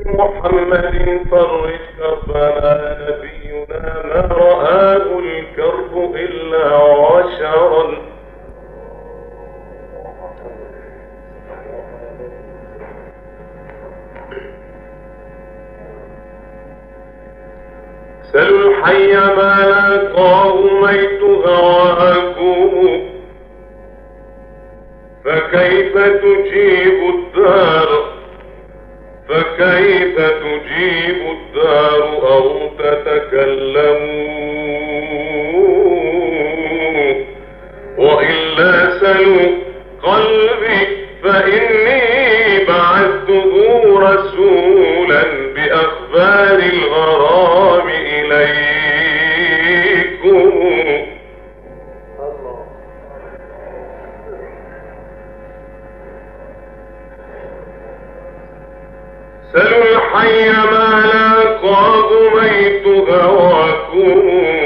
محمد فرج كربنا نبينا ما رآه الكرب إلا عشرا. سلوا الحي ما لاقاه ميت هواكم فكيف تجيب الدار أو تتكلم وإلا سلوا قلبي فإني بعثته رسولا بأخبار الغرام إليكم. سلوا الحي ما لاقاه ميت هواكم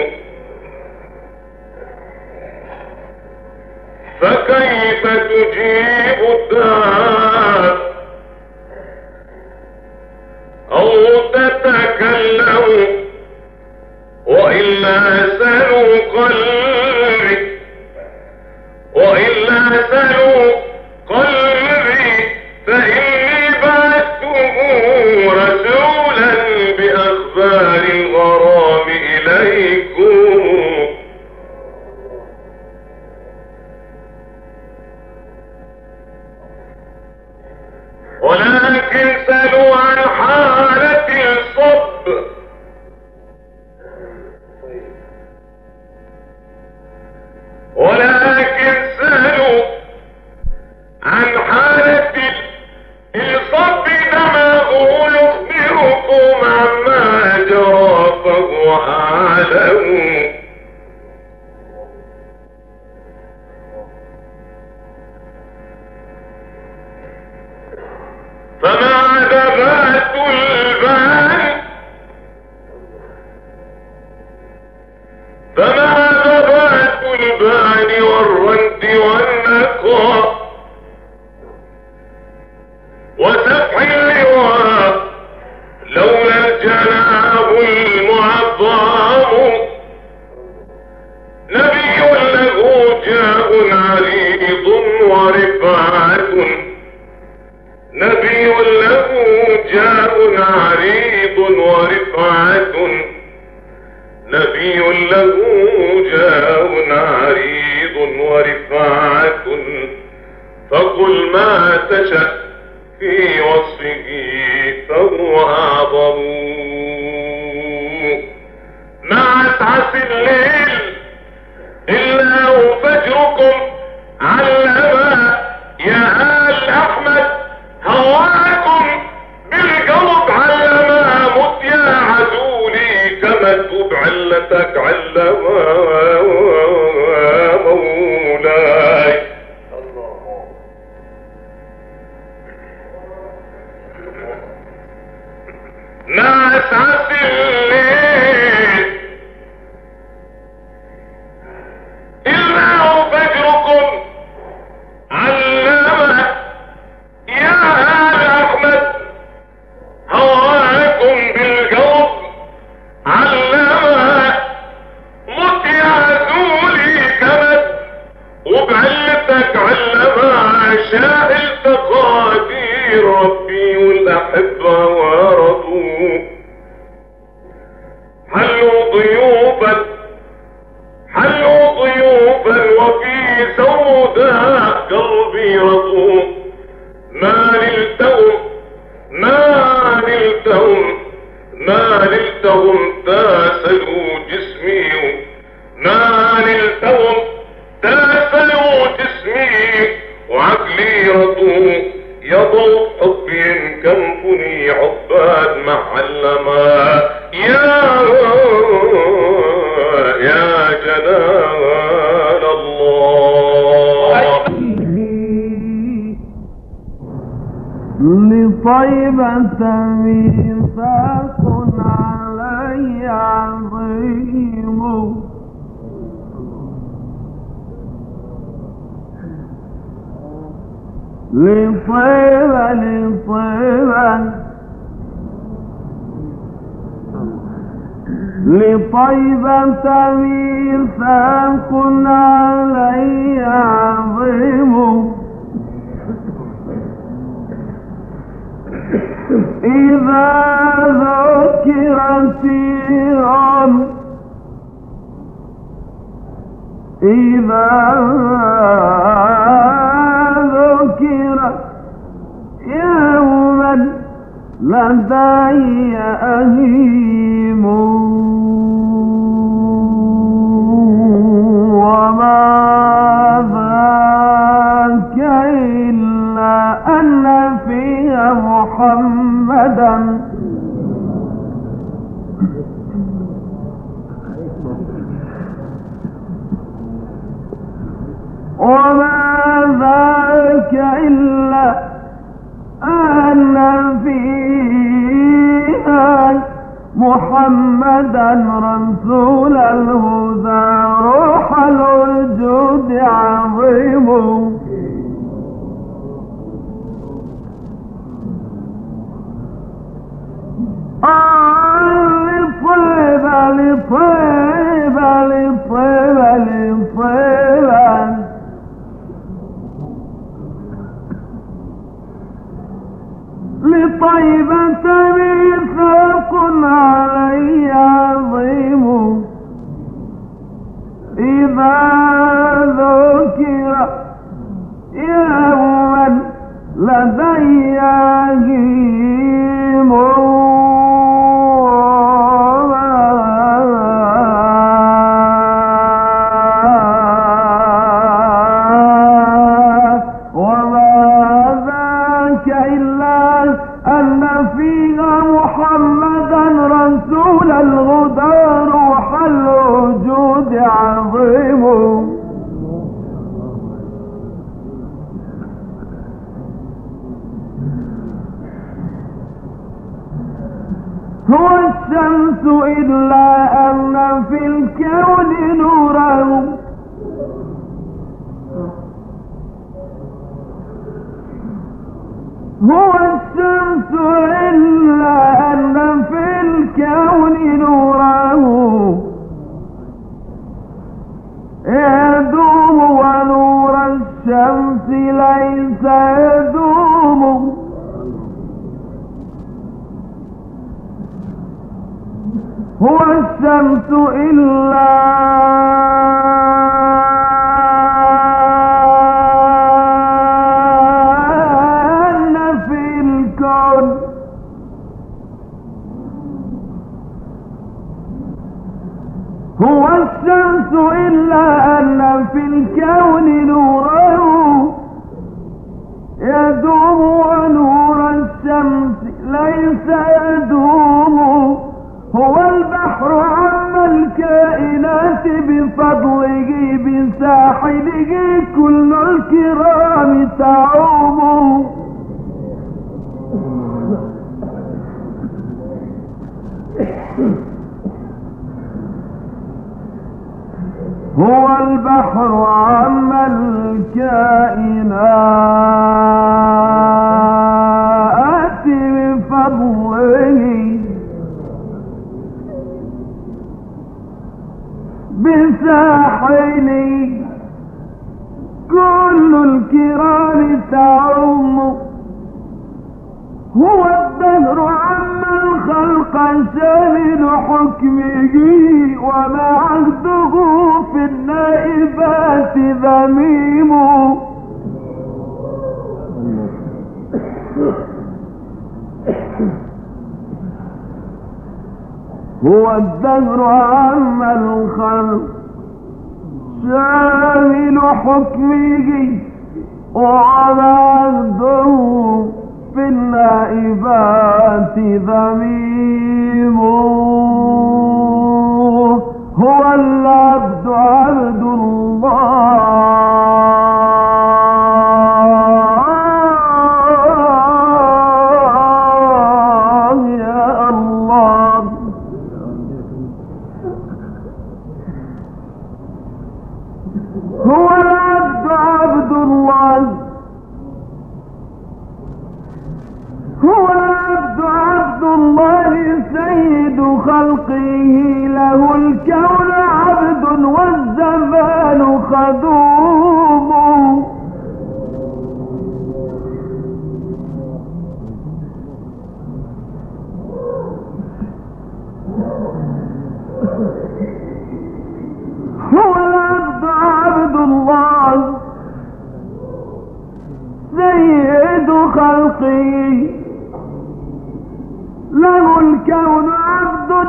فكيف تجيب الدار أو تتكلم وإلا سلوا قلبي فإني بعثته رسولا بأخبار الغرام إليكم. ولكن سلوا عن حالة الصب دمه يخبركم عما جرى فهو أعلم. فما ذبات البان والرد والنقى وسفح اللواء لولا الجناب المعظم. نبي له جاء عريض ورفعة فقل ما تشأ في وصفه فهو أعظم. ما أسعس الليل إلا فجركم علما يا آل أحمد هواكم بالقلب علما مت يا عدولي كما تبعلتك علما مولاي. ما أسعس الليل إلا فجركم علما يا آل أحمد هواكم بالقلب علما مت يا عدولي كمت وبعلتك علما شاء التقادير ربي والأحبة ورضوا. حلوا ضيوفا وفي سوداء قلبي رضوا. ما نلتهم تاسلوا جسمي وعقلي رضوا. يضوا حبهم كنفني عباد معلما يا جلال الله. لطيبة ميثاق علي عظيم لطيبة لطيبة ميثاق علي عظيم إذا ذكرت يوما لدي أهيم وما ذاك إلا أن فيها محمدا وما ذاك إلا أن فيها محمدا رسول الهدى روح الوجود عظيم لطيبة ميثاق علي عظيم إذا ذكر يوما لدي هيم رسول الهدى روح الوجود عظيم هو الشمس إلا أن في الكون نوره هو الشمس إلا أن في الكون نوره يدوم ونور الشمس ليس يدوم هو الشمس إلا هو الشمس إلا أن في الكون نوره يدوم ونور الشمس ليس يدوم هو البحر عم الكائنات بفضله بساحله كل الكرام تعوم هو البحر عم الكائنات بفضله بساحله كل الكرام تعم هو الدهر عم الخلق شامل حكمه وما عهده في النائبات ذميم هو الدهر عم الخلق شامل حكمه وما عهده في النائبات ذميم هو العبد عبد الله يا الله هو العبد عبد الله هو العبد عبد الله سيد خلقه لا له الكون عبد والزمان خدوم. هو العبد عبد الله سيد خلقه، له الكون عبد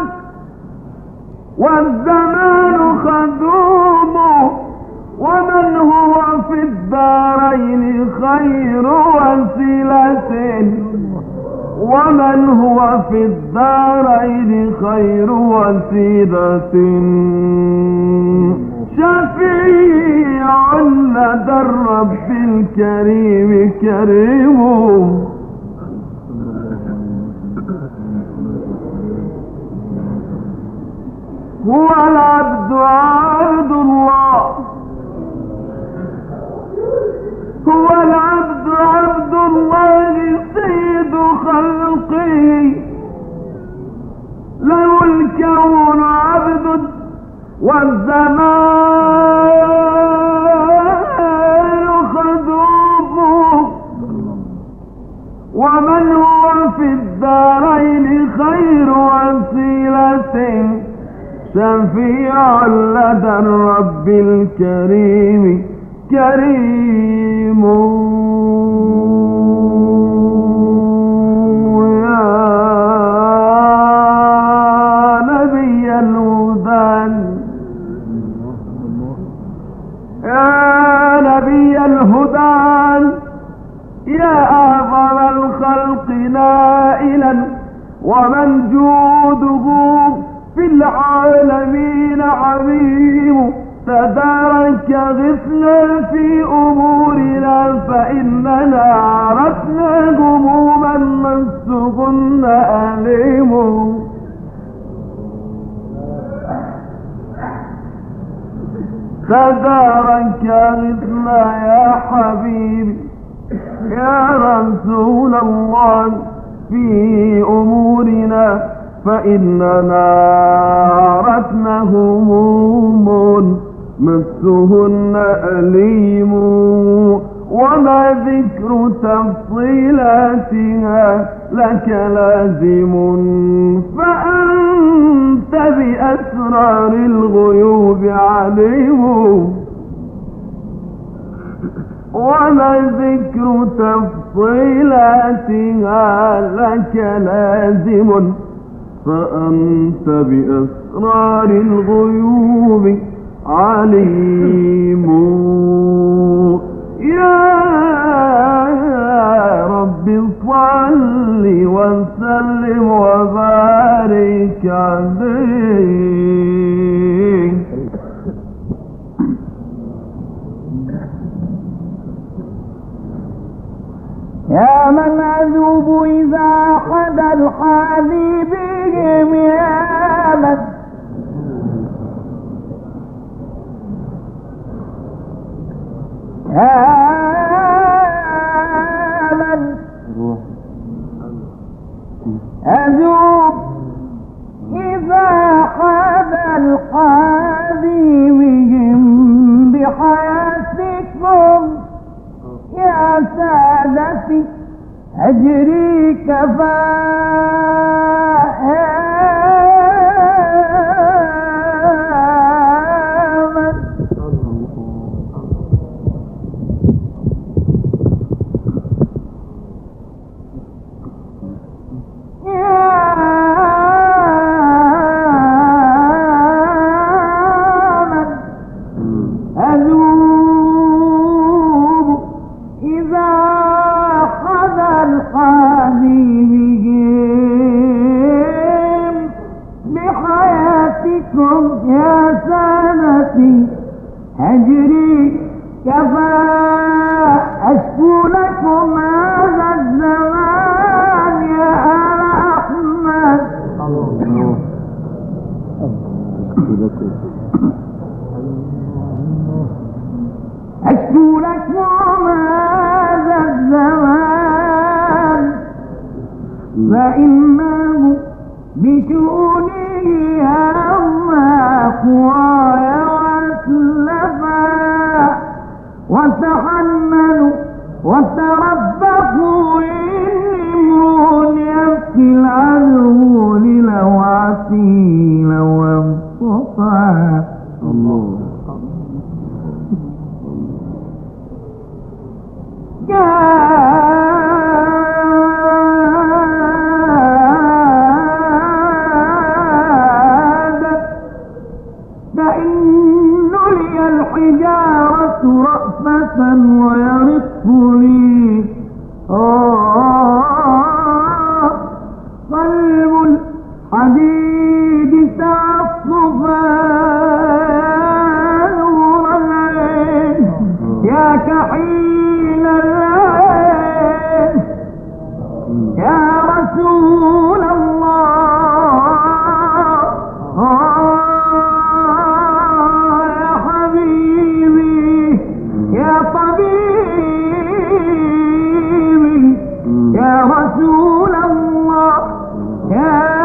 والزمان خدومه، ومن هو في الدارين خير وسيلة، ومن هو في الدارين خير وسيلة، شفيع لدى الرب الكريم كريم. هو العبد عبد الله، هو العبد عبد الله سيد خلقه، له الكون عبد والزمان خدومه، ومن هو في الدارين خير وسيلة، شفيع لدى الرب الكريم كريم. يا نبي الهدى، يا نبي الهدى، يا أعظم الخلق نائلا، ومن جوده في العالمين عظيم، تدارك غثنا في أمورنا، فإننا عرفنا هموما مسهن أليم. تدارك غثنا يا حبيبي يا رسول الله في أمورنا، فإننا عرفنا هموم مسهن أليم، وما ذكر تفصيلاتها لك لازم، فأنت بأسرار الغيوب عليم. وما ذكر تفصيلاتها لك لازم، فأنت بأسرار الغيوب عليم. يا رب صل وسلم وبارك عليه. يا من أذوب إذا حدا الحادي بهم، يا من أذوب إذا حدا الحادي بهم بحياتكم، يا سادتي أجري كفاءة. يا سادتي هجري كفى، أشكو لكم هذا الزمان يا آل أحمد. أشكو لكم هذا الزمان، فإنه بشؤونه أما قواي وأسلفا وتحننوا وتربصوا إني امرؤ يبكي العدو لو عسيل وانصفا. الله فإن لي الحجارة رأفة ويرق لي قلب الحديد تعصفا نور العين يا كحيل العين يا رسول الله يا حبيبي يا طبيبي يا رسول الله يا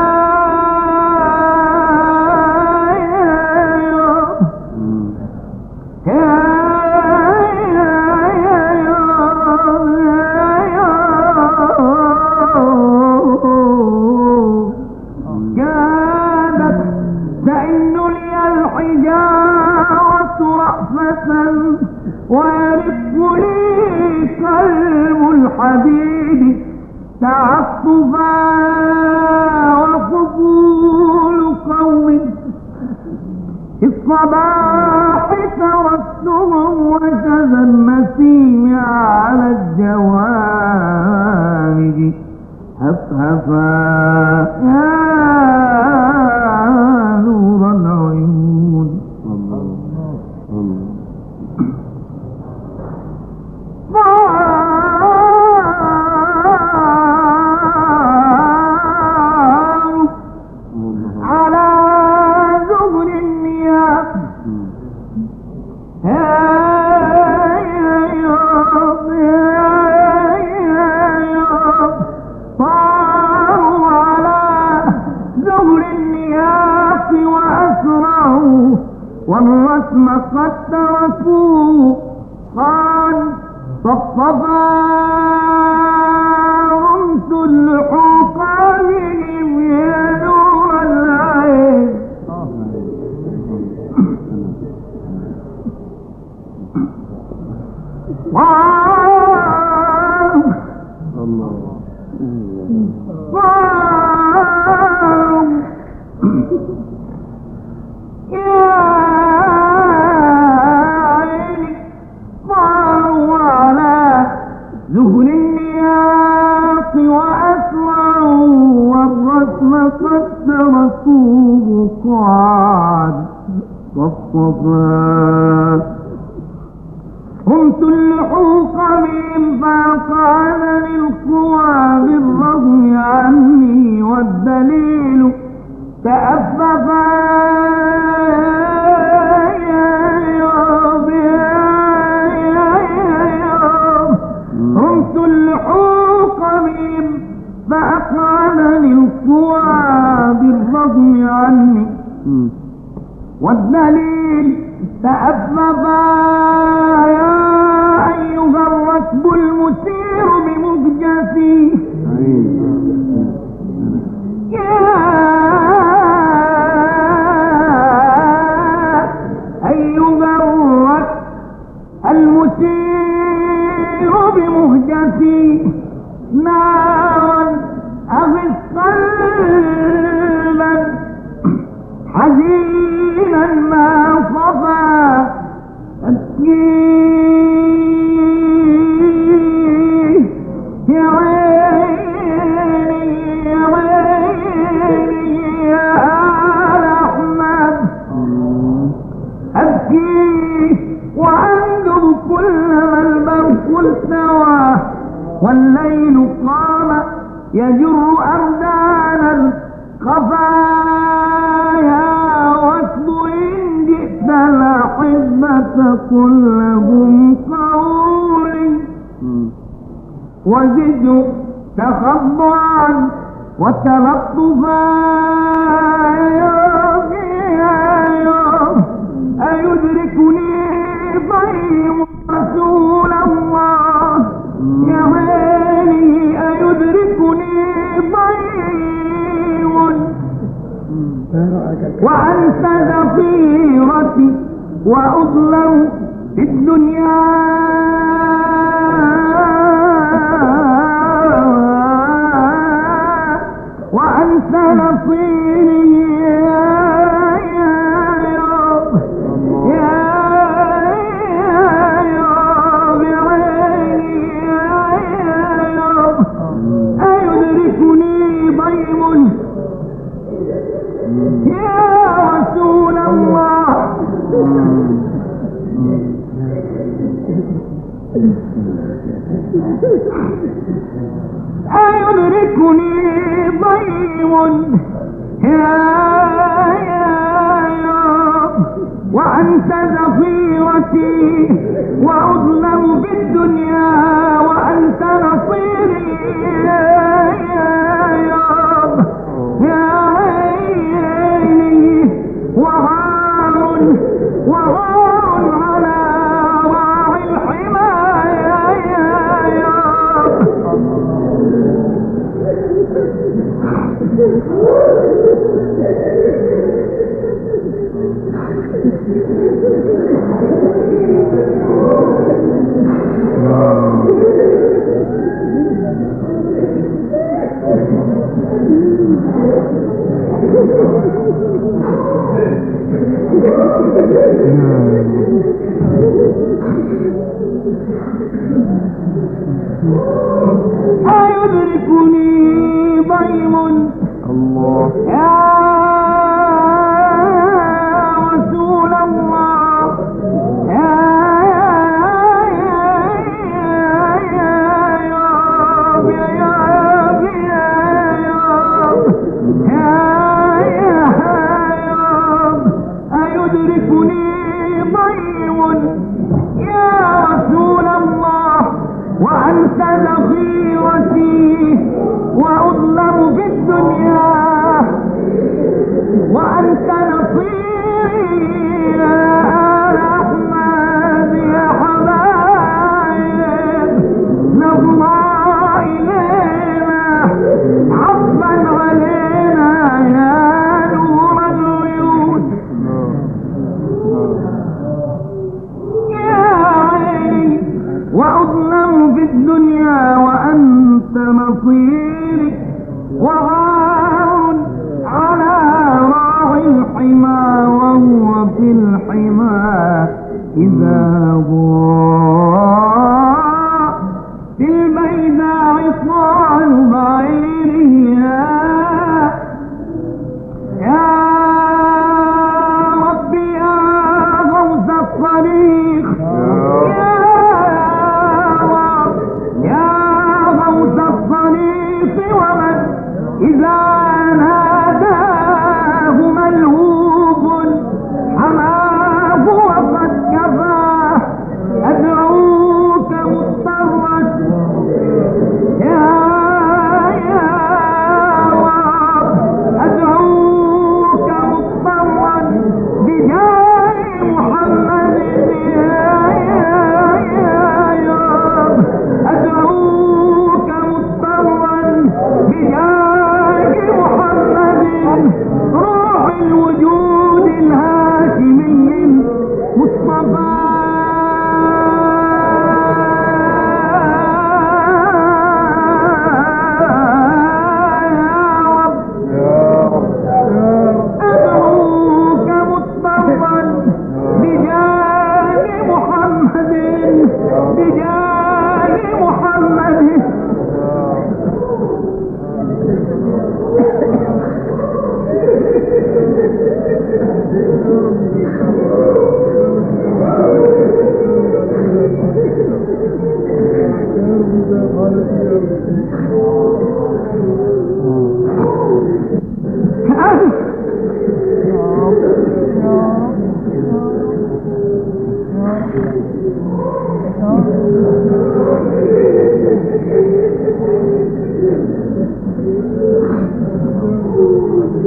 ويرق لي قلب الحديد تعصفا وفضول قوم في الصباح تركتهم وشذا النسيم على الجوانب هفهفا يا نور العيون. على زهر النياب صاروا على زهر النياب وأسرعوا والرسم قد تركوا قال صففا رمت اللحوق بهم يا نور العين زهر النياط وأسرعوا والرسم قد تركوه قعد صفصفا رمت اللحوق بهم فأقعدني القوى بالرغم عني والدليل تأففا رمت اللحوق بهم فأقعدني القوى بالرغم عني والدليل تأففا يا أيها الركب المسير بمهجتي يا أيها الركب المسير بمهجتي نارا أغث قلبا حزينا ما صفا أبكي يا عيني يا عيني يا آل أحمد أبكي وأندم كلما البرق التوى والليل قام يجر أردانا خفايا واسب إن جئت الأحبة كلهم قولي وزد تخضعا وتلطفا أيدركني ضيم رسول الله يا عيني أيدركني ضيم وأنت ذخيرتي وأظلم في الدنيا وأنت نصيري أيدركني ضيم يا رسول الله أيدركني ضيم يا وأنت ذخيرتي وأظلم بالدنيا وأنت نصيري يا عيني وغار على راعي الحماية أيدركني ضيم الله يا رسول الله يا أيدركني ضيم يا رسول الله وأنت ذخيرتي وأظلم في الدنيا وأنت نصيري يا أحمد يا حبايب نظرا إلينا عفوا علينا يا نور العيون يا عيني وأظلم في الدنيا وأنت نصيري وغار على راعي الحمى وهو في الحمى إذا ضاع في البيداء صال بعيره يا ربي يا غوث الطريق ومن إذا ناداه ملهوب حماه وقد كفاه أدعوك مضطرا يا رب أدعوك مضطرا بجاه محمد أدعوك مضطرا بجاه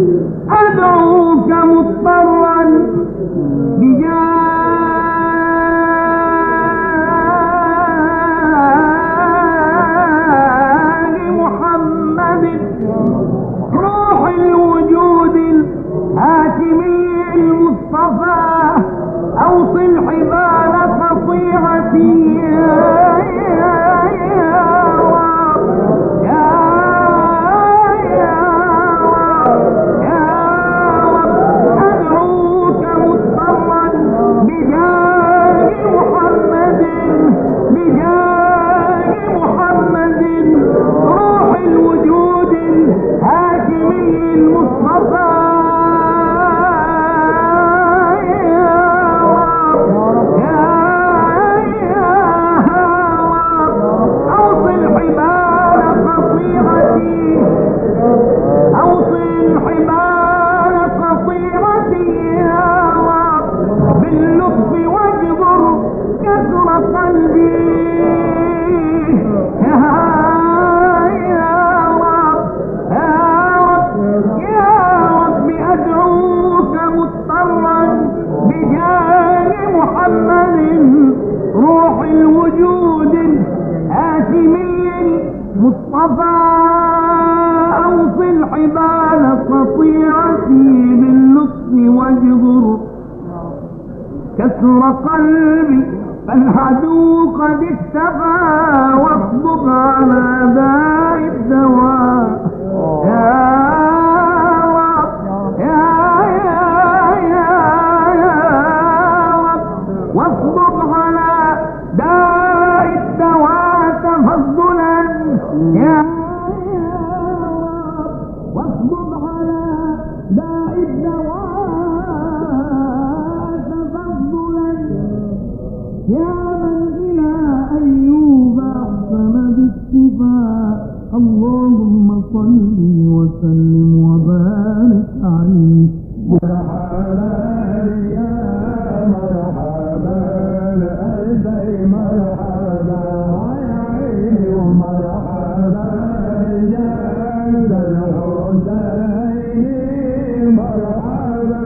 أدعوك مضطرا بجاه محمد روح الوجود الهاشمي المصطفى أوصل حبال قطيعتي كسر قلبي فالعدو قد اكتفى واصبر على داء الدواء يا رب يا رب واصبر على داء الدواء تفضلا يا رب واصبر على داء الدواء يا من إلى أيوب أحسن بالشفاء اللهم صل وسلم وبارك عليه مرحبا يا مرحبا ألفي مرحبا يا عيني ومرحبا يا ذا الحسين مرحبا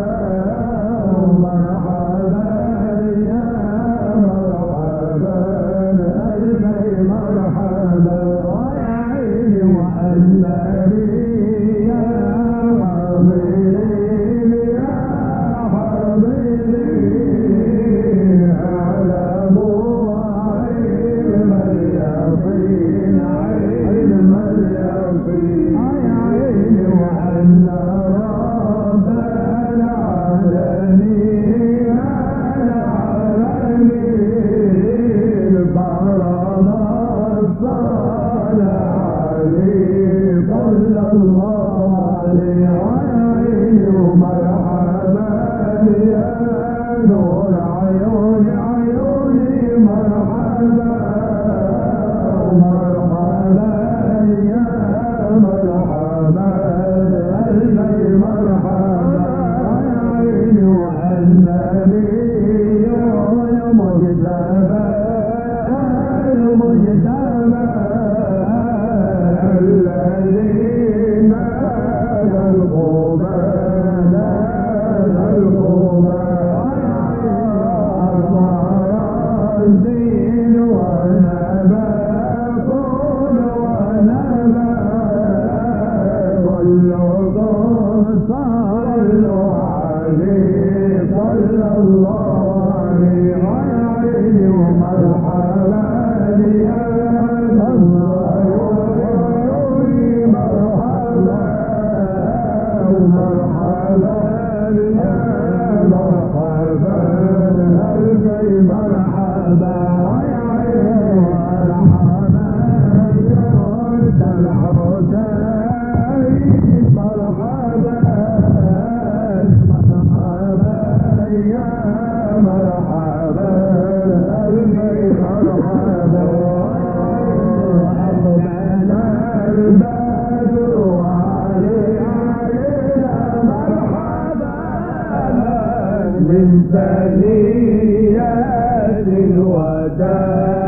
ثنيات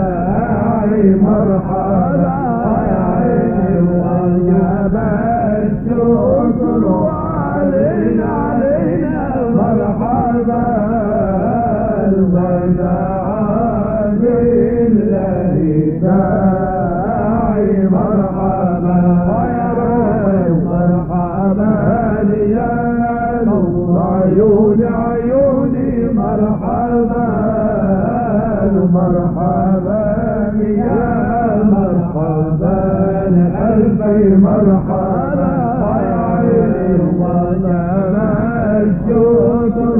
الوداع مرحبا يا عين وجبت الشكر علينا مرحبا ودعا بالله داعي مرحبا يا رب مرحبا يا نور عيوني مرحبا مرحبا يا مرحبا ألفي مرحبا الشكر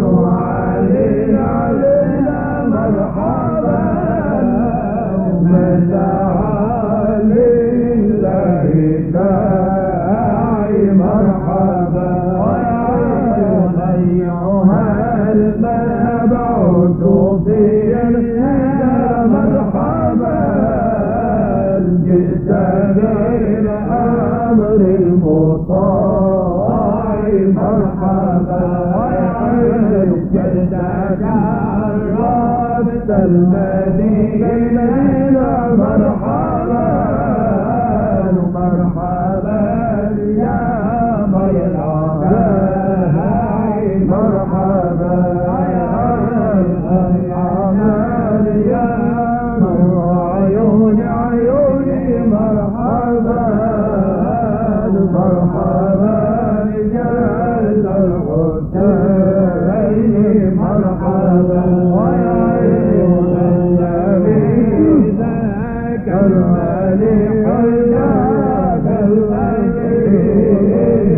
علينا مرحبا ودعا لله داعي مرحبا أيها المبعوث فينا مرحبا جئت بالأمر المطاع مرحبا جئت جربت المدينة مرحبا مرحبا يا مرحبا مرحبا يا عيوني مرحبا مرحبا جل الحسين مرحبا ويا النبي ذاك الملك ذاك الملك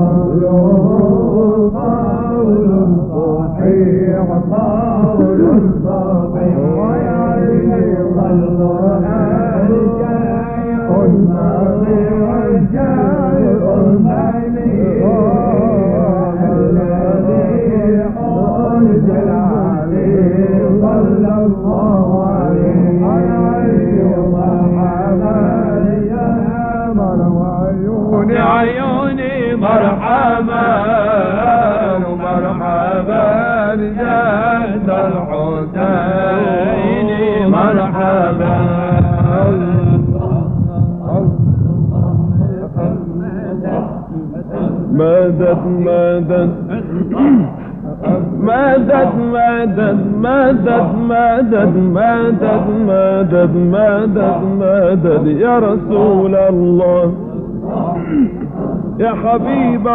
قوله قول صحيح قول صحيح ويا القرآن شيء نظير شيء مليء الذي أنزل عليه صلى الله عليه مرحبا يا عيوني مرحبا مرحبا جاد الحسين مرحبا مدد مدد مدد مدد مدد مدد مدد مدد مدد مدد يا رسول الله يا حبيب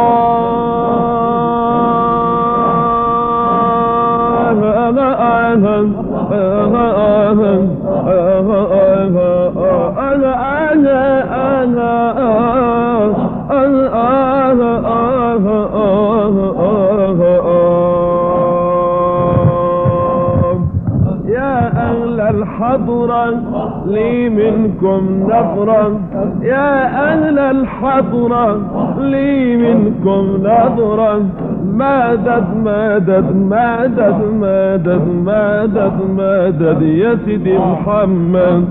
الحضرة لي منكم نظرة يا أهل الحضرة لي منكم نظرة مدد مدد مدد مدد مدد مدد يا سيدي محمد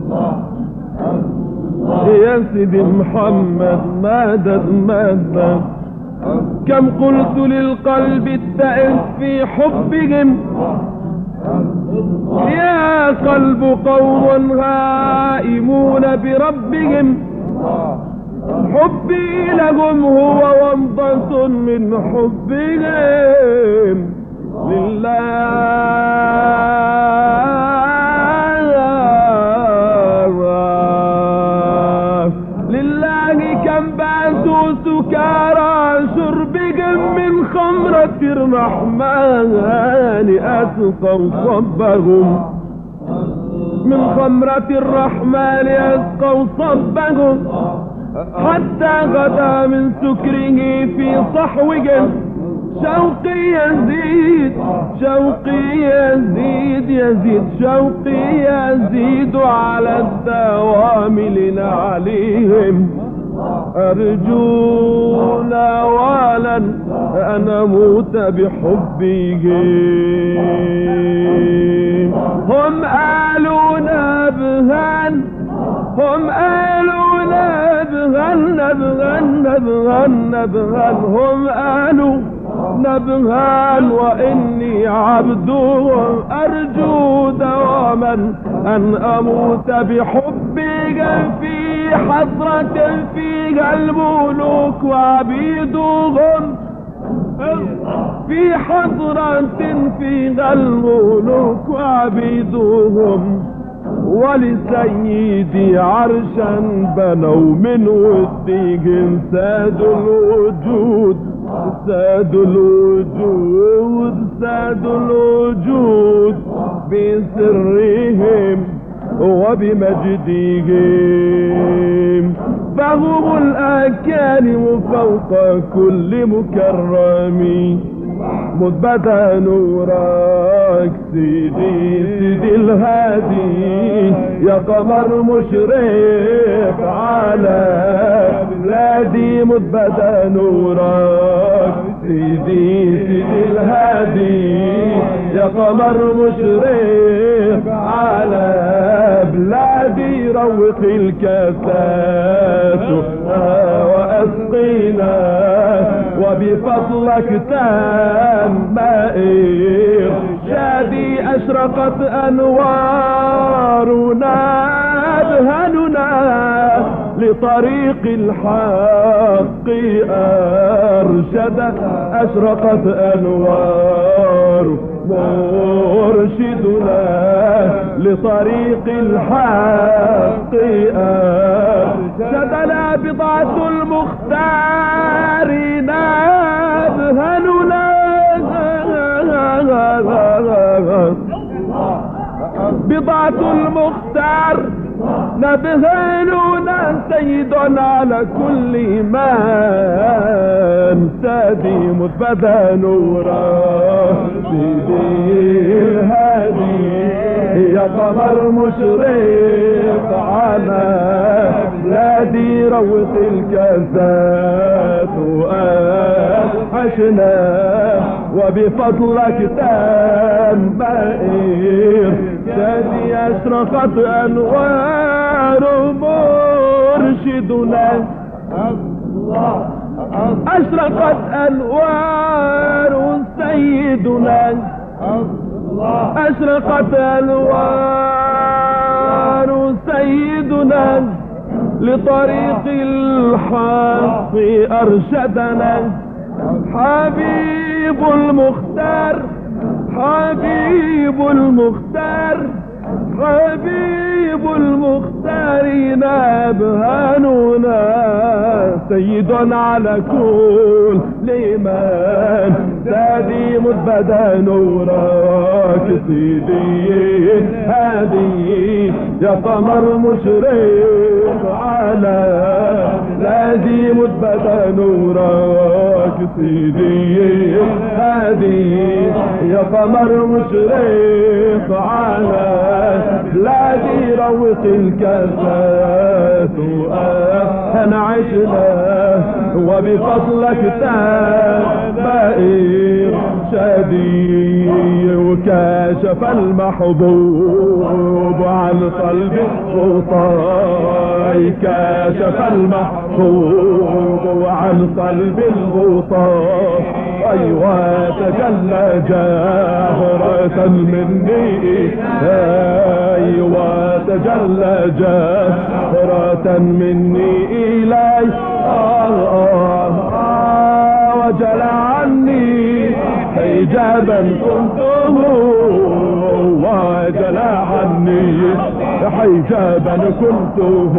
يا سيدي محمد مدد مدد كم قلت للقلب اتئس في حبهم يا قلب قوم هائمون بربهم حبي لهم هو ومضة من حبهم لله كم باتوا سكارى شربهم من خمرة الرحمن أسقوا صبهم من خمرة الرحمن أسقوا صبهم حتى غدا من سكره في صحوهم شوقي يزيد شوقي يزيد يزيد شوقي يزيد على الدوام لنعليهم أرجو نوالا أن أموت بحبهم هم آل نبهان هم آل نبهان نبهان نبهان نبهان هم آل نبهان وإني عبدهم أرجو دواما أن أموت بحبك في حضرة فيها فيها الملوك وعبيدهم في حضرة فيها الملوك وعبيدهم ولسيدي عرشا بنوا من ودهم سادوا الوجود سادوا الوجود سادوا الوجود بسرهم وبمجدهم فهم الأكارم فوق كل مكرم مثبتا نورك سيدي سيدي الهادي يا قمر مشرق على بلادي مثبتا نورك سيدي سيدي الهادي يا قمر مشرق على بلادي روق الكاسات واسقينا وبفضلك تنبئر شادي أشرقت أنوارنا أذهاننا لطريق الحق أرشد أشرقت أنوار مرشدنا لطريق الحق أرشدنا بضعة المختار نذهلنا بضعة المختار نبهلنا سيد على كل من سادي مثبتا نورا سيدي الهادي يا قمر مشرق على بلادي روق الكاسات وأحشنا وبفضلك تنبئر شادي أشرقت أنوار مرشدنا أشرقت أنوار سيدنا أشرقت أنوار سيدنا لطريق الحق أرشدنا حبيب المختار حبيب المختار حبيب المختارين أبهاننا سيد على كل من سادي مثبتا نورك سيدي هادي يا قمر مشرق على سادي مثبتا نورك سيدي هادي يا قمر مشرق على بلادي روق الكاسات أنا عشنا وبفضلك تنبئر شادي وكاشف المحبوب عن قلب الغطاء كاشف المحبوب عن قلب الغطاء أيوة تجلى جاهرة مني أيوة تجلى جاهرة مني إلي وجل عني حجابا كنته وجل عني حجابا كنته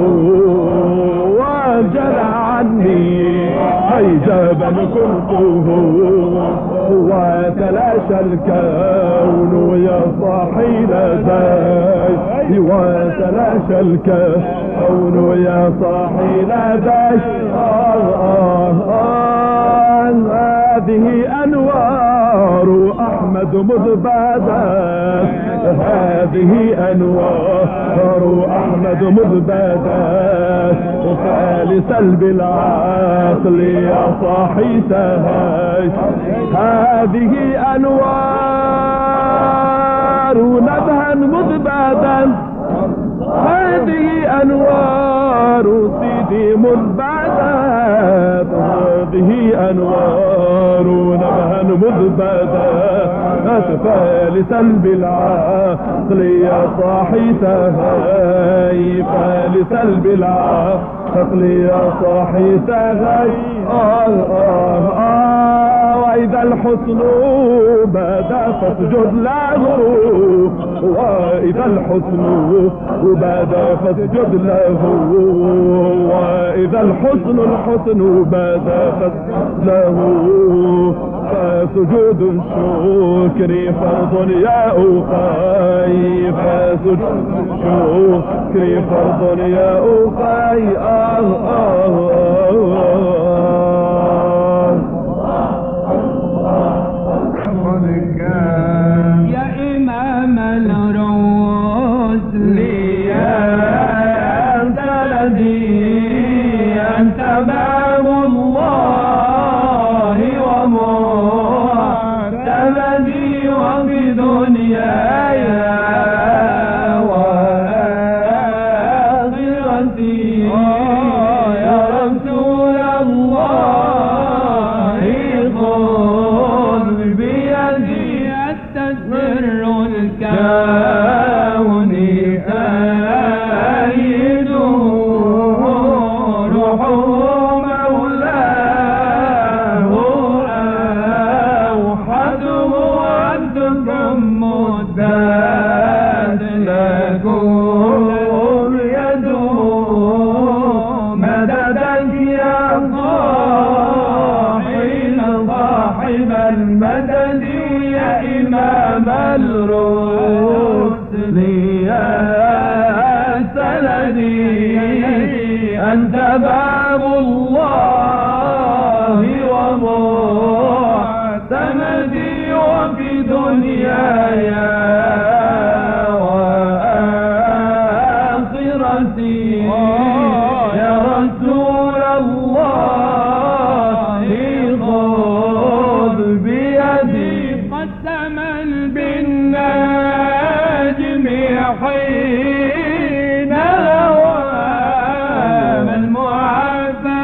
وجل عني حجابا كنته وتلاشى الكون يا صاحي لدي وتلاشى الكون يا صاحي لدي هذه أنوار أحمد مذبادة هذه أنوار أحمد مذبادة ثالث بالعقل يا صاحي سهاي هذه أنوار نبها مذبادة هذه أنوار سيدي مذبادة هذه أنوار نبها مذبادة فالسلب العقل يا صاحي سهاي فالسلب العقل ثقلي يا صاحي تغي وإذا الحسن بدا فاسجد له وإذا الحسن بدا فاسجد له وإذا الحسن بدا فاسجد له فسجود الشكر فرض يا أخي فسجود الشكر فرض يا أخي يا إمام الرسل يا أنت الذي أنت باب الله ومعتمدي وفي دنياي وآخرتي يا رسول الله خذ بيدي السر الكون أيده روحه مولاه أوحده عبدكم مداد لكم يده مددك يا صاحب المدد يا إمام الرسل يا سندي أنت باب الله ومعتمدي وفي دنياي وآخرتي يا رسول الله خذ بيدي قسم بالنجم حين هوى المعافى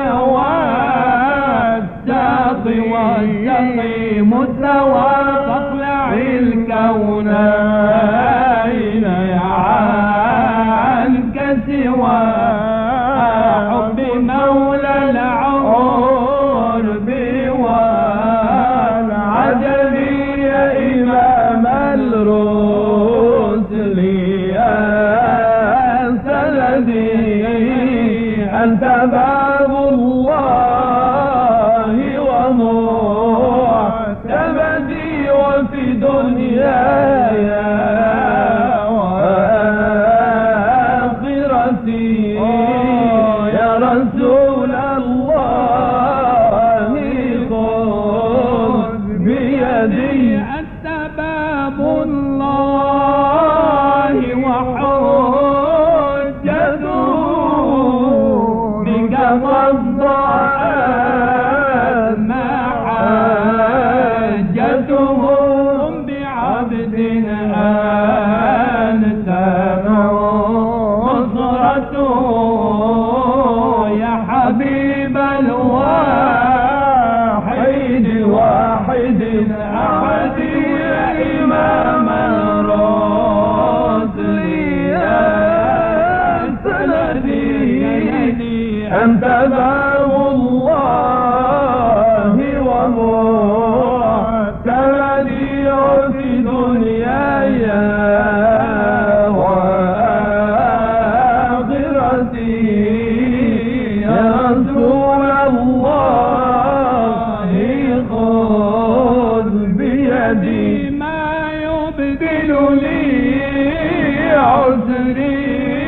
والسقي مستوى فاطلع الكونين عنك سوى حب مولى العرب والعجب يا إمام الرسل يا سندي أنت باب الله ومعتمدي وفي دنياي وآخرتي يا رسول الله خذ بيدي أنت باب الله وحجته بك فضاء ما حاجتهم بعبد أنت نصرته يا حبيب الواحد أحد يا إمام الرسل يا سندي أنت باب الله ومعتمدي في دنياي وآخرتي يا رسول الله خذ بيدي ما يبدل لي عسري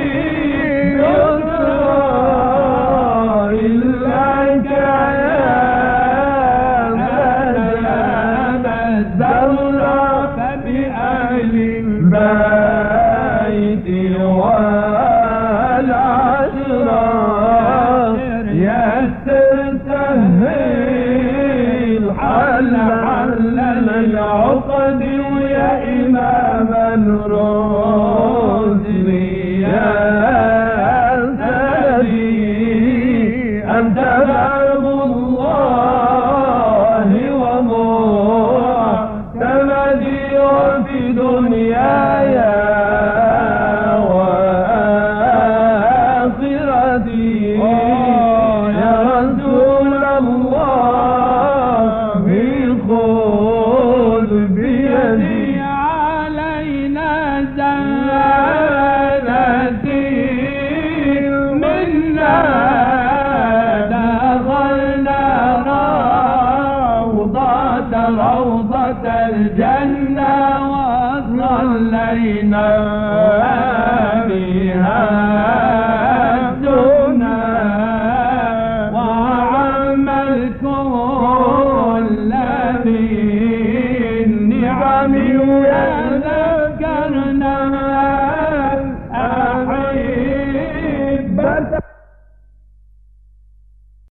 البيت والعشرة يسر سهل حل العقد ويا إمام الرسل يا سندي أنت باب الله ومعتمدي وفي دنياي وآخرتي صلينا بها